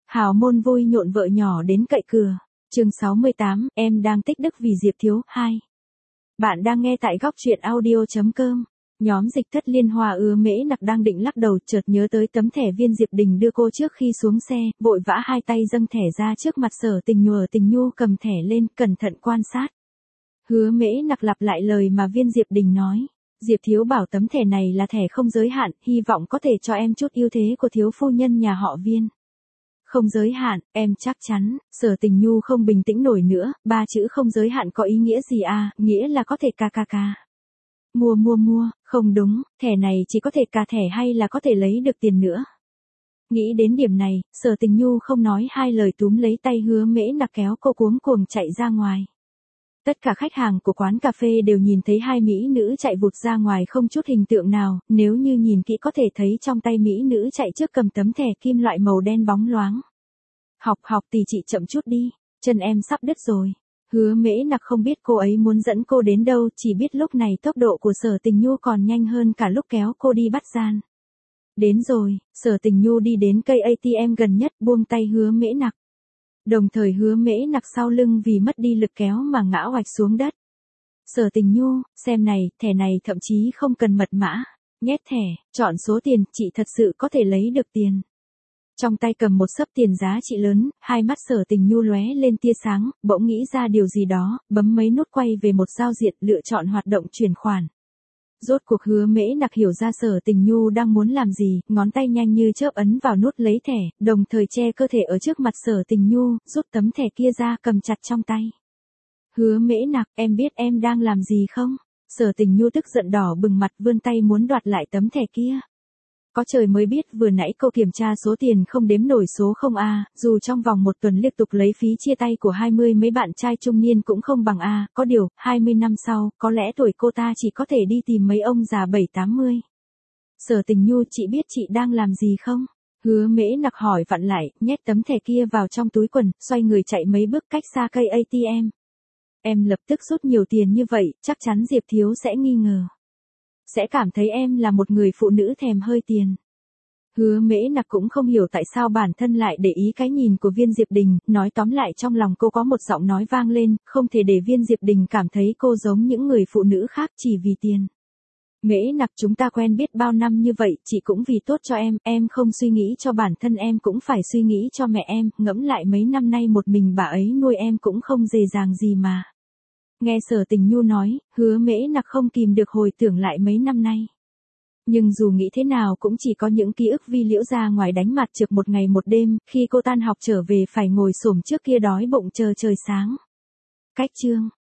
Hào môn vui nhộn vợ nhỏ đến cậy cửa. Chương 68, em đang tích đức vì Diệp Thiếu 2. Bạn đang nghe tại góc truyện audio.com. Nhóm dịch thất Liên Hoa Ứa Mễ Nặc đang định lắc đầu, chợt nhớ tới tấm thẻ Viên Diệp Đình đưa cô trước khi xuống xe, vội vã hai tay dâng thẻ ra trước mặt Sở Tình Nhu cầm thẻ lên, cẩn thận quan sát. Hứa Mễ Nặc lặp lại lời mà Viên Diệp Đình nói. Diệp Thiếu bảo tấm thẻ này là thẻ không giới hạn, hy vọng có thể cho em chút ưu thế của thiếu phu nhân nhà họ Viên. Không giới hạn, em chắc chắn. Sở Tình Nhu không bình tĩnh nổi nữa, ba chữ không giới hạn có ý nghĩa gì à, nghĩa là có thể ca. Mua, không đúng, thẻ này chỉ có thể ca thẻ hay là có thể lấy được tiền nữa. Nghĩ đến điểm này, Sở Tình Nhu không nói hai lời túm lấy tay Hứa Mễ Nặc kéo cô cuống cuồng chạy ra ngoài. Tất cả khách hàng của quán cà phê đều nhìn thấy hai mỹ nữ chạy vụt ra ngoài không chút hình tượng nào, nếu như nhìn kỹ có thể thấy trong tay mỹ nữ chạy trước cầm tấm thẻ kim loại màu đen bóng loáng. Học tỷ chị chậm chút đi, chân em sắp đứt rồi. Hứa Mễ Nặc không biết cô ấy muốn dẫn cô đến đâu, chỉ biết lúc này tốc độ của Sở Tình Nhu còn nhanh hơn cả lúc kéo cô đi bắt gian. Đến rồi, Sở Tình Nhu đi đến cây ATM gần nhất, buông tay Hứa Mễ Nặc. Đồng thời Hứa Mễ Nặc sau lưng vì mất đi lực kéo mà ngã oạch xuống đất. Sở Tình Nhu, xem này, thẻ này thậm chí không cần mật mã. Nhét thẻ, chọn số tiền, chị thật sự có thể lấy được tiền. Trong tay cầm một xấp tiền giá trị lớn, hai mắt Sở Tình Nhu lóe lên tia sáng, bỗng nghĩ ra điều gì đó, bấm mấy nút quay về một giao diện, lựa chọn hoạt động chuyển khoản. Rốt cuộc Hứa Mễ Nặc hiểu ra Sở Tình Nhu đang muốn làm gì, ngón tay nhanh như chớp ấn vào nút lấy thẻ, đồng thời che cơ thể ở trước mặt Sở Tình Nhu, rút tấm thẻ kia ra cầm chặt trong tay. Hứa Mễ Nặc, em biết em đang làm gì không? Sở Tình Nhu tức giận đỏ bừng mặt vươn tay muốn đoạt lại tấm thẻ kia. Có trời mới biết vừa nãy cô kiểm tra số tiền không đếm nổi số không a, dù trong vòng một tuần liên tục lấy phí chia tay của 20 mấy bạn trai trung niên cũng không bằng a, có điều, 20 năm sau, có lẽ tuổi cô ta chỉ có thể đi tìm mấy ông già 7-80. Sở Tình Nhu, chị biết chị đang làm gì không? Hứa Mễ Nặc hỏi vặn lại, nhét tấm thẻ kia vào trong túi quần, xoay người chạy mấy bước cách xa cây ATM. Em lập tức rút nhiều tiền như vậy, chắc chắn Diệp Thiếu sẽ nghi ngờ. Sẽ cảm thấy em là một người phụ nữ thèm hơi tiền. Hứa Mễ Nặc cũng không hiểu tại sao bản thân lại để ý cái nhìn của Viên Diệp Đình, nói tóm lại trong lòng cô có một giọng nói vang lên, không thể để Viên Diệp Đình cảm thấy cô giống những người phụ nữ khác chỉ vì tiền. Mễ Nặc, chúng ta quen biết bao năm như vậy, chị cũng vì tốt cho em không suy nghĩ cho bản thân em cũng phải suy nghĩ cho mẹ em, ngẫm lại mấy năm nay một mình bà ấy nuôi em cũng không dễ dàng gì mà. Nghe Sở Tình Nhu nói, Hứa Mễ Nặc không kìm được hồi tưởng lại mấy năm nay. Nhưng dù nghĩ thế nào cũng chỉ có những ký ức vi liễu ra ngoài đánh mặt trượt một ngày một đêm, khi cô tan học trở về phải ngồi xổm trước kia đói bụng chờ trời sáng. Cách chương,